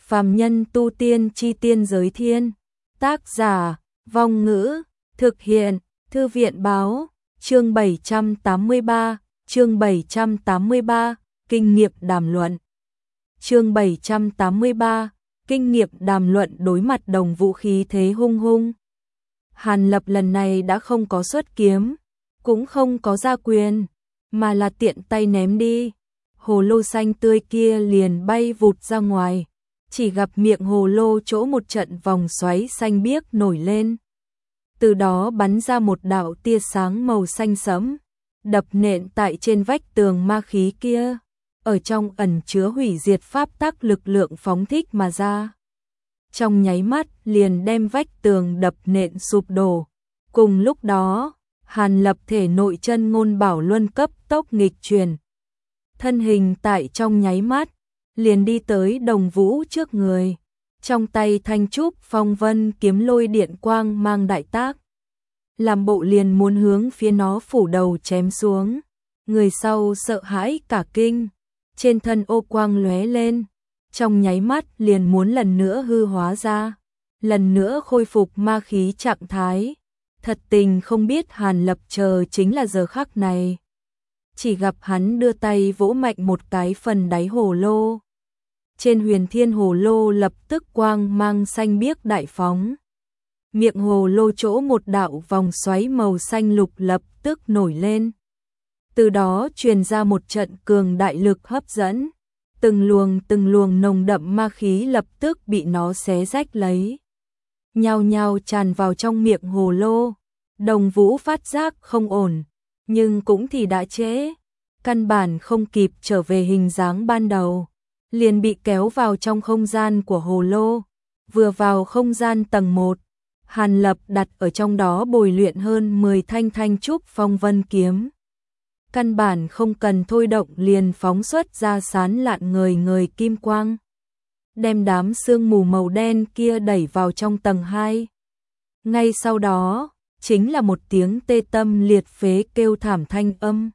Phàm nhân tu tiên chi tiên giới thiên. Tác giả, Vong Ngữ, thực hiện, Thư viện Báo, chương 783, kinh nghiệm đàm luận. Chương 783, kinh nghiệm đàm luận đối mặt Đồng Vũ khí thế hung hung. Hàn Lập lần này đã không có xuất kiếm, cũng không có ra quyền, mà là tiện tay ném đi. Hồ lô xanh tươi kia liền bay vụt ra ngoài, chỉ gặp miệng hồ lô chỗ một trận vòng xoáy xanh biếc nổi lên. Từ đó bắn ra một đạo tia sáng màu xanh sẫm, đập nện tại trên vách tường ma khí kia, ở trong ẩn chứa hủy diệt pháp tắc lực lượng phóng thích mà ra. Trong nháy mắt liền đem vách tường đập nện sụp đổ. Cùng lúc đó, Hàn Lập thể nội chân ngôn bảo luân cấp tốc nghịch chuyển. Thân hình tại trong nháy mắt, liền đi tới Đồng Vũ trước người. Trong tay thanh trúc phong vân kiếm lôi điện quang mang đại tác. Làm bộ liền muốn hướng phía nó phủ đầu chém xuống. Người sau sợ hãi cả kinh, trên thân ô quang lóe lên. Trong nháy mắt liền muốn lần nữa hư hóa ra, lần nữa khôi phục ma khí trạng thái. Thật tình không biết Hàn Lập chờ chính là giờ khắc này. Chỉ gặp hắn đưa tay vỗ mạnh một cái phần đáy hồ lô. Trên huyền thiên hồ lô lập tức quang mang xanh biếc đại phóng. Miệng hồ lô chỗ một đạo vòng xoáy màu xanh lục lập tức nổi lên. Từ đó truyền ra một trận cường đại lực hấp dẫn. Từng luồng nồng đậm ma khí lập tức bị nó xé rách lấy. Nhao nhao tràn vào trong miệng hồ lô. Đồng Vũ phát giác không ổn, nhưng cũng thì đã trễ. Căn bản không kịp trở về hình dáng ban đầu. Liền bị kéo vào trong không gian của hồ lô. Vừa vào không gian tầng 1, Hàn Lập đặt ở trong đó bồi luyện hơn 10 thanh trúc phong vân kiếm. Căn bản không cần thôi động liền phóng xuất ra sán lạn người kim quang. Đem đám sương mù màu đen kia đẩy vào trong tầng 2. Ngay sau đó, chính là một tiếng tê tâm liệt phế kêu thảm thanh âm.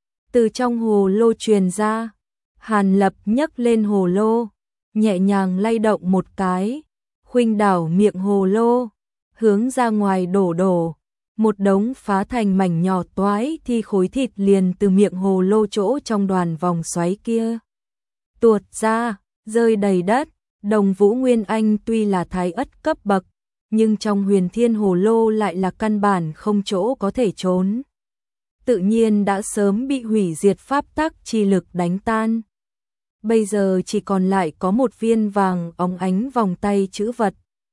Từ trong hồ lô truyền ra, Hàn Lập nhấc lên hồ lô, nhẹ nhàng lay động một cái, khuynh đảo miệng hồ lô, hướng ra ngoài đổ. Một đống phá thành mảnh nhỏ toái thì khối thịt liền từ miệng hồ lô chỗ trong đoàn vòng xoáy kia tuột ra, rơi đầy đất. Đồng Vũ Nguyên Anh tuy là thái ất cấp bậc, nhưng trong huyền thiên hồ lô lại là căn bản không chỗ có thể trốn. Tự nhiên đã sớm bị hủy diệt pháp tắc chi lực đánh tan. Bây giờ chỉ còn lại có một viên vàng óng ánh vòng tay chữ vật.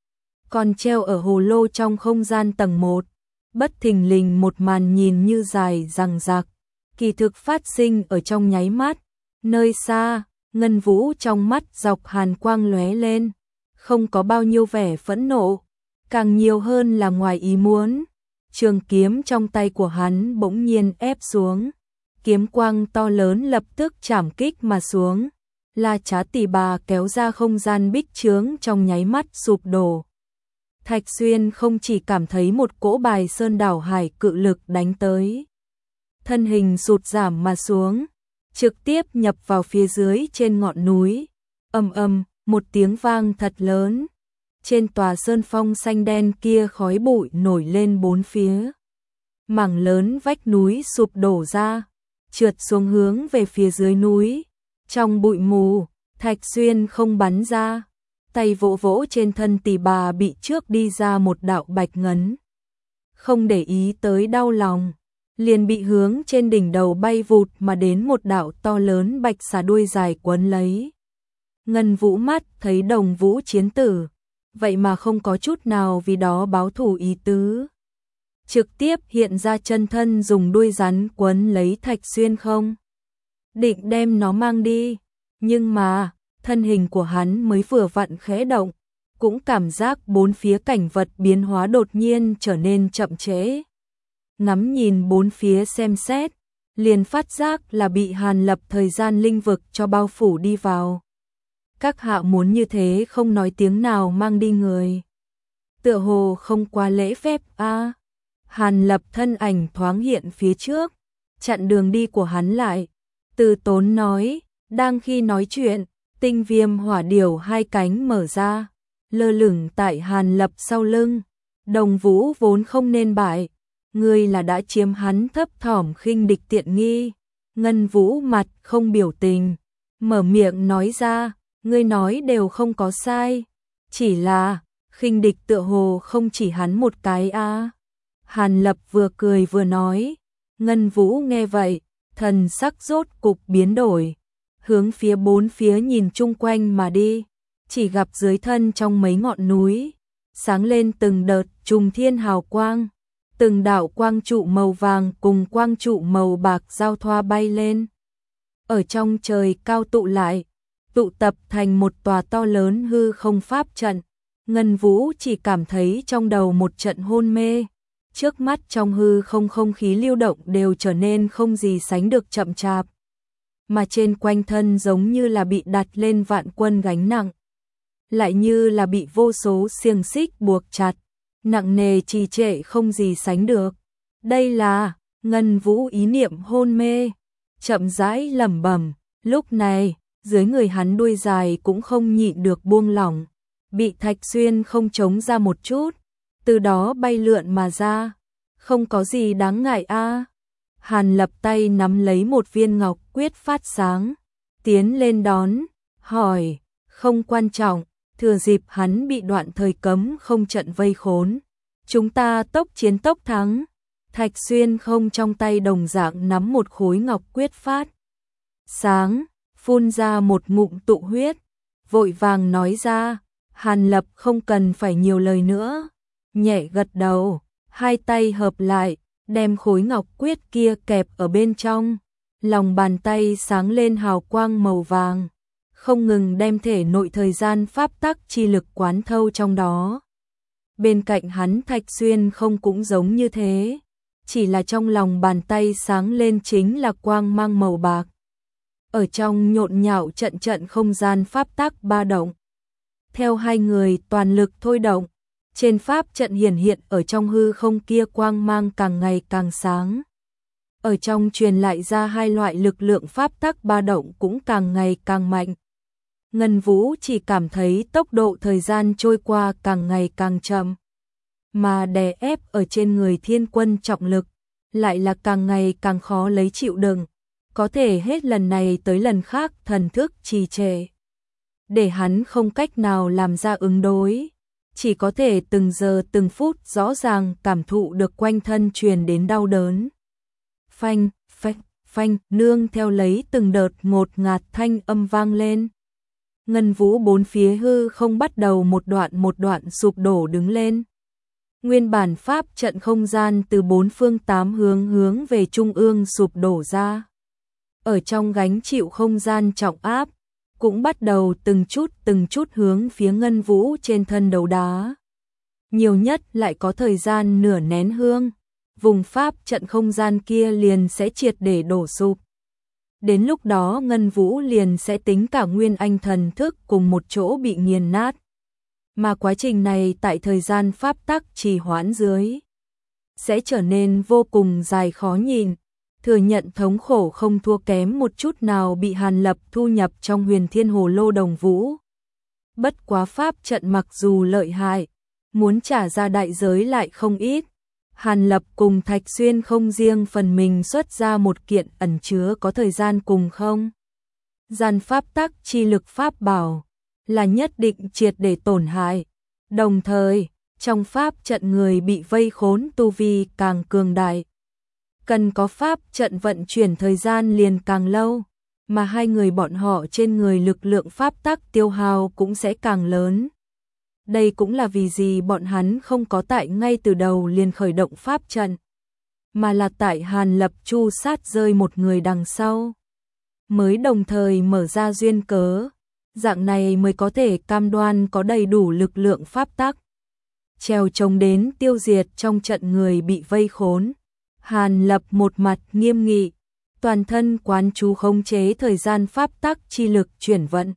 Còn treo ở hồ lô trong không gian tầng 1. Bất thình lình một màn nhìn như dài dằng dặc, kỳ thực phát sinh ở trong nháy mắt. Nơi xa, Ngân Vũ trong mắt dọc hàn quang lóe lên, không có bao nhiêu vẻ phẫn nộ, càng nhiều hơn là ngoài ý muốn. Trường kiếm trong tay của hắn bỗng nhiên ép xuống, kiếm quang to lớn lập tức chảm kích mà xuống. La Trá Tỷ Bà kéo ra không gian bích chướng trong nháy mắt sụp đổ. Thạch Xuyên không chỉ cảm thấy một cỗ bài sơn đảo hải cự lực đánh tới, thân hình sụt giảm mà xuống, trực tiếp nhập vào phía dưới trên ngọn núi. Ầm, một tiếng vang thật lớn. Trên tòa sơn phong xanh đen kia khói bụi nổi lên bốn phía. Mảng lớn vách núi sụp đổ ra, trượt xuống hướng về phía dưới núi. Trong bụi mù, Thạch Xuyên không bắn ra, tay vỗ vỗ trên thân Tỷ Bà bị trước đi ra một đạo bạch ngấn. Không để ý tới đau lòng, liền bị hướng trên đỉnh đầu bay vụt mà đến một đạo to lớn bạch xà đuôi dài quấn lấy. Ngân Vũ mắt thấy Đồng Vũ chiến tử, vậy mà không có chút nào vì đó báo thù ý tứ. Trực tiếp hiện ra chân thân dùng đuôi rắn quấn lấy Thạch Xuyên không. Định đem nó mang đi, nhưng mà thân hình của hắn mới vừa vặn khẽ động, cũng cảm giác bốn phía cảnh vật biến hóa đột nhiên trở nên chậm trễ. Ngắm nhìn bốn phía xem xét, liền phát giác là bị Hàn Lập thời gian linh vực cho bao phủ đi vào. Các hạ muốn như thế không nói tiếng nào mang đi người, tựa hồ không quá lễ phép a. Hàn Lập thân ảnh thoáng hiện phía trước, chặn đường đi của hắn lại. Từ Tốn nói, đang khi nói chuyện, Tinh Viêm hỏa điểu hai cánh mở ra, lơ lửng tại Hàn Lập sau lưng. Đồng Vũ vốn không nên bại, ngươi là đã chiếm hắn thấp thỏm khinh địch tiện nghi. Ngân Vũ mặt không biểu tình, mở miệng nói ra, ngươi nói đều không có sai, chỉ là khinh địch tựa hồ không chỉ hắn một cái a. Hàn Lập vừa cười vừa nói. Ngân Vũ nghe vậy, thần sắc rốt cục biến đổi, hướng phía bốn phía nhìn chung quanh mà đi, chỉ gặp dưới thân trong mấy ngọn núi sáng lên từng đợt trùng thiên hào quang, từng đạo quang trụ màu vàng cùng quang trụ màu bạc giao thoa bay lên, ở trong trời cao tụ lại, tụ tập thành một tòa to lớn hư không pháp trận. Ngân Vũ chỉ cảm thấy trong đầu một trận hôn mê, trước mắt trong hư không khí lưu động đều trở nên không gì sánh được chậm chạp, mà trên quanh thân giống như là bị đặt lên vạn quân gánh nặng, lại như là bị vô số xiềng xích buộc chặt, nặng nề trì trệ không gì sánh được. Đây là Ngân Vũ ý niệm hôn mê, chậm rãi lẩm bẩm. Lúc này dưới người hắn đuôi dài cũng không nhịn được buông lỏng, bị Thạch Xuyên không chống ra một chút, từ đó bay lượn mà ra. Không có gì đáng ngại a. Hàn Lập tay nắm lấy một viên ngọc quyết phát sáng, tiến lên đón, hỏi, không quan trọng, thừa dịp hắn bị đoạn thời cấm không trận vây khốn, chúng ta tốc chiến tốc thắng. Thạch Xuyên không trong tay đồng dạng nắm một khối ngọc quyết phát sáng, phun ra một ngụm tụ huyết, vội vàng nói ra. Hàn Lập không cần phải nhiều lời nữa, nhẹ gật đầu, hai tay hợp lại, đem khối ngọc quyết kia kẹp ở bên trong, lòng bàn tay sáng lên hào quang màu vàng, không ngừng đem thể nội thời gian pháp tắc chi lực quán thâu trong đó. Bên cạnh hắn Thạch Xuyên không cũng giống như thế, chỉ là trong lòng bàn tay sáng lên chính là quang mang màu bạc. Ở trong nhộn nhạo trận trận không gian pháp tắc ba động. Theo hai người toàn lực thôi động, trên pháp trận hiện ở trong hư không kia quang mang càng ngày càng sáng. Ở trong truyền lại ra hai loại lực lượng pháp tắc ba động cũng càng ngày càng mạnh. Ngân Vũ chỉ cảm thấy tốc độ thời gian trôi qua càng ngày càng chậm, mà đè ép ở trên người Thiên Quân trọng lực lại là càng ngày càng khó lấy chịu đựng, có thể hết lần này tới lần khác thần thức trì trệ, để hắn không cách nào làm ra ứng đối, chỉ có thể từng giờ từng phút rõ ràng cảm thụ được quanh thân truyền đến đau đớn. Phanh, phanh, phanh, nương theo lấy từng đợt ngột ngạt thanh âm vang lên. Ngân Vũ bốn phía hư không bắt đầu một đoạn sụp đổ đứng lên. Nguyên bản pháp trận không gian từ bốn phương tám hướng về trung ương sụp đổ ra. Ở trong gánh chịu không gian trọng áp, cũng bắt đầu từng chút hướng phía Ngân Vũ trên thân đấu đá. Nhiều nhất lại có thời gian nửa nén hương, vùng pháp trận không gian kia liền sẽ triệt để đổ sụp. Đến lúc đó Ngân Vũ liền sẽ tính cả nguyên anh thần thức cùng một chỗ bị nghiền nát. Mà quá trình này tại thời gian pháp tắc trì hoãn dưới sẽ trở nên vô cùng dài khó nhìn, thừa nhận thống khổ không thua kém một chút nào bị Hàn Lập thu nhập trong Huyền Thiên Hồ Lô Đồng Vũ. Bất quá pháp trận mặc dù lợi hại, muốn trả ra đại giới lại không ít. Hàn Lập cùng Thạch Xuyên không riêng phần mình xuất ra một kiện ẩn chứa có thời gian cùng không gian pháp tắc chi lực pháp bảo, là nhất định triệt để tổn hại. Đồng thời, trong pháp trận người bị vây khốn tu vi càng cường đại, cần có pháp trận vận chuyển thời gian liền càng lâu, mà hai người bọn họ trên người lực lượng pháp tắc tiêu hao cũng sẽ càng lớn. Đây cũng là vì gì bọn hắn không có tại ngay từ đầu liền khởi động pháp trận, mà là tại Hàn Lập chu sát rơi một người đằng sau, mới đồng thời mở ra duyên cớ, dạng này mới có thể cam đoan có đầy đủ lực lượng pháp tắc trèo trống đến tiêu diệt trong trận người bị vây khốn. Hàn Lập một mặt nghiêm nghị, toàn thân quán chú khống chế thời gian pháp tắc chi lực chuyển vận.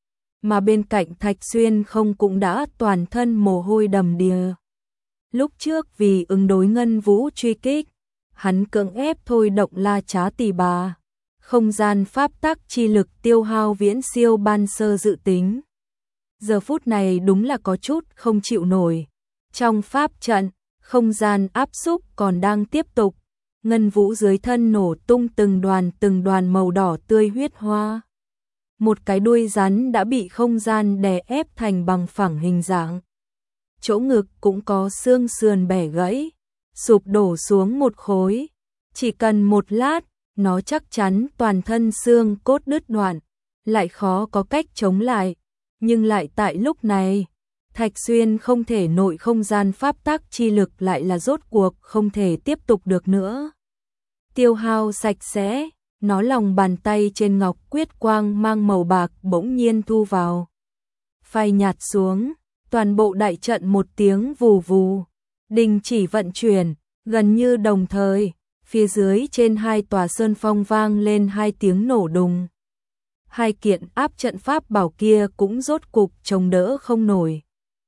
Mà bên cạnh Thạch Xuyên không cũng đã toàn thân mồ hôi đầm đìa. Lúc trước vì ứng đối Ngân Vũ truy kích, hắn cưỡng ép thôi động La Trá Tỷ Bà, không gian pháp tắc chi lực tiêu hao viễn siêu ban sơ dự tính. Giờ phút này đúng là có chút không chịu nổi. Trong pháp trận, không gian áp xúc còn đang tiếp tục. Ngân vũ dưới thân nổ tung từng đoàn màu đỏ tươi huyết hoa. Một cái đuôi rắn đã bị không gian đè ép thành bằng phẳng hình dạng. Chỗ ngực cũng có xương sườn bẻ gãy, sụp đổ xuống một khối. Chỉ cần một lát, nó chắc chắn toàn thân xương cốt đứt đoạn, lại khó có cách chống lại. Nhưng lại tại lúc này, Thạch Xuyên không thể nội không gian pháp tắc chi lực lại là rốt cuộc không thể tiếp tục được nữa. Tiêu hao sạch sẽ, nó lòng bàn tay trên ngọc quyết quang mang màu bạc bỗng nhiên thu vào. Phai nhạt xuống, toàn bộ đại trận một tiếng vù vù, đình chỉ vận chuyển, gần như đồng thời, phía dưới trên hai tòa sơn phong vang lên hai tiếng nổ đùng. Hai kiện áp trận pháp bảo kia cũng rốt cục chống đỡ không nổi.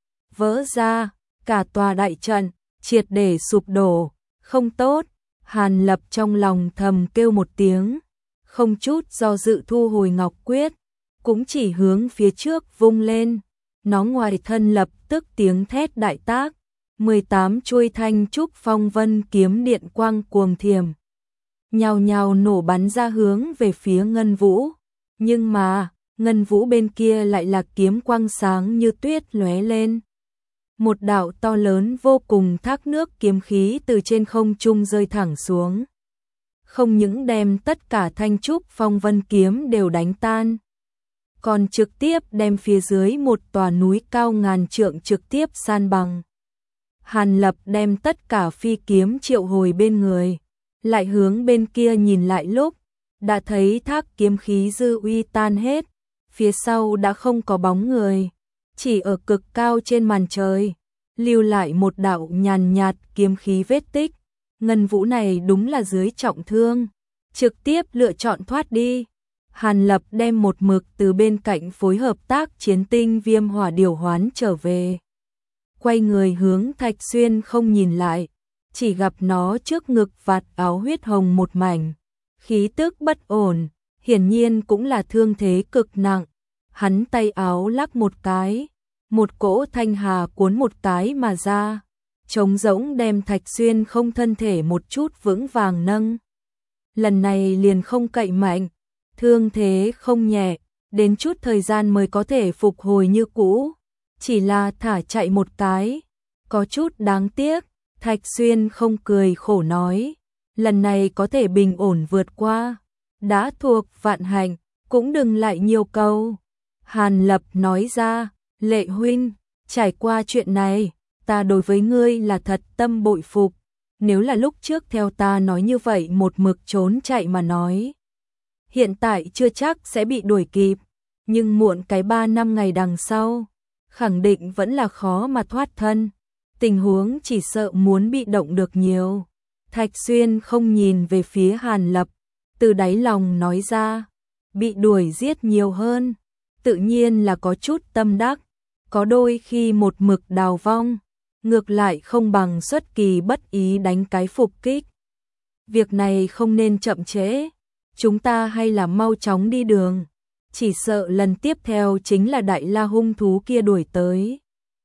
Vỡ ra, cả tòa đại trận, triệt để sụp đổ, không tốt. Hàn Lập trong lòng thầm kêu một tiếng, không chút do dự thu hồi ngọc quyết, cũng chỉ hướng phía trước vung lên. Nó ngoài thân lập tức tiếng thét đại tác, 18 chuôi thanh trúc phong vân kiếm điện quang cuồng thiểm. Nhào nhào nổ bắn ra hướng về phía Ngân Vũ. Nhưng mà, Ngân Vũ bên kia lại là kiếm quang sáng như tuyết lóe lên. Một đạo to lớn vô cùng thác nước kiếm khí từ trên không trung rơi thẳng xuống. Không những đem tất cả thanh trúc phong vân kiếm đều đánh tan, còn trực tiếp đem phía dưới một tòa núi cao ngàn trượng trực tiếp san bằng. Hàn Lập đem tất cả phi kiếm triệu hồi bên người, lại hướng bên kia nhìn lại lúc, đã thấy thác kiếm khí dư uy tan hết, phía sau đã không có bóng người, chỉ ở cực cao trên màn trời, lưu lại một đạo nhàn nhạt kiếm khí vết tích. Ngân Vũ này đúng là dưới trọng thương, trực tiếp lựa chọn thoát đi. Hàn Lập đem một mực từ bên cạnh phối hợp tác chiến tinh viêm hỏa điều hoán trở về. Quay người hướng Thạch Xuyên không nhìn lại, chỉ gặp nó trước ngực vạt áo huyết hồng một mảnh, khí tức bất ổn, hiển nhiên cũng là thương thế cực nặng. Hắn tay áo lắc một cái, một cỗ thanh hà cuốn một cái mà ra, trống rỗng đem Thạch Xuyên không thân thể một chút vững vàng nâng. Lần này liền không cậy mạnh, thương thế không nhẹ, đến chút thời gian mới có thể phục hồi như cũ, chỉ là thả chạy một cái, có chút đáng tiếc. Thạch Xuyên không cười khổ nói, lần này có thể bình ổn vượt qua, đã thuộc vạn hạnh, cũng đừng lại nhiều câu. Hàn Lập nói ra, Lệ huynh, trải qua chuyện này, ta đối với ngươi là thật tâm bội phục, nếu là lúc trước theo ta nói như vậy một mực trốn chạy mà nói, hiện tại chưa chắc sẽ bị đuổi kịp, nhưng muộn cái 3 năm ngày đằng sau, khẳng định vẫn là khó mà thoát thân, tình huống chỉ sợ muốn bị động được nhiều. Thạch Xuyên không nhìn về phía Hàn Lập, từ đáy lòng nói ra, bị đuổi giết nhiều hơn, tự nhiên là có chút tâm đắc, có đôi khi một mực đào vong, ngược lại không bằng xuất kỳ bất ý đánh cái phục kích. Việc này không nên chậm trễ, chúng ta hay là mau chóng đi đường, chỉ sợ lần tiếp theo chính là đại la hung thú kia đuổi tới.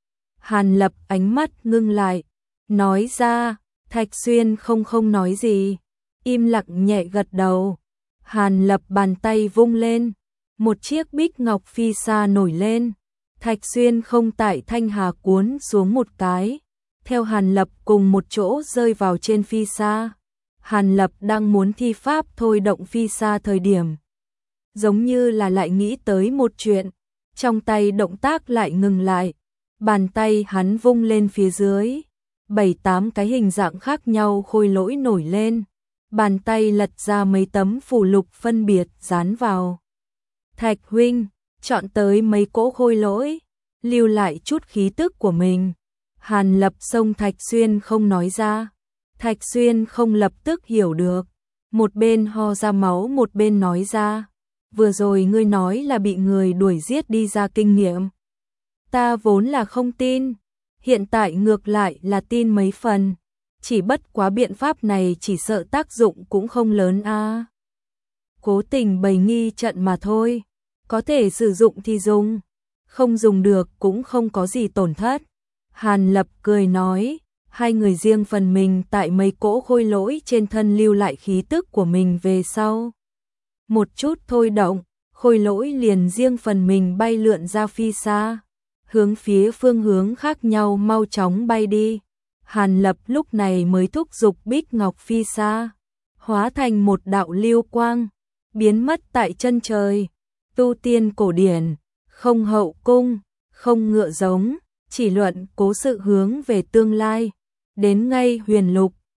Hàn Lập ánh mắt ngưng lại, nói ra. Thạch Xuyên không nói gì, im lặng nhẹ gật đầu. Hàn Lập bàn tay vung lên, một chiếc bích ngọc phi sa nổi lên. Thạch Xuyên không tại thanh hà cuốn xuống một cái, theo Hàn Lập cùng một chỗ rơi vào trên phi sa. Hàn Lập đang muốn thi pháp thôi động phi sa thời điểm, giống như là lại nghĩ tới một chuyện, trong tay động tác lại ngừng lại, bàn tay hắn vung lên phía dưới. 7-8 cái hình dạng khác nhau khôi lỗi nổi lên, bàn tay lật ra mấy tấm phù lục phân biệt dán vào. Thạch huynh, chọn tới mấy cỗ khôi lỗi, lưu lại chút khí tức của mình. Hàn Lập xông Thạch Xuyên không nói ra, Thạch Xuyên không lập tức hiểu được, một bên ho ra máu một bên nói ra, vừa rồi ngươi nói là bị người đuổi giết đi ra kinh nghiệm. Ta vốn là không tin. Hiện tại ngược lại là tin mấy phần, chỉ bất quá biện pháp này chỉ sợ tác dụng cũng không lớn a. cố tình bày nghi trận mà thôi. Có thể sử dụng thì dùng, không dùng được cũng không có gì tổn thất. Hàn Lập cười nói, hai người riêng phần mình tại mấy cỗ khôi lỗi trên thân lưu lại khí tức của mình về sau. Một chút thôi động, khôi lỗi liền riêng phần mình bay lượn ra phi xa, hướng phía phương hướng khác nhau mau chóng bay đi. Hàn Lập lúc này mới thúc giục Bích Ngọc phi xa, hóa thành một đạo lưu quang, biến mất tại chân trời. Tu tiên cổ điển, không hậu cung, không ngựa giống, chỉ luận cố sự hướng về tương lai. Đến ngay huyền lục,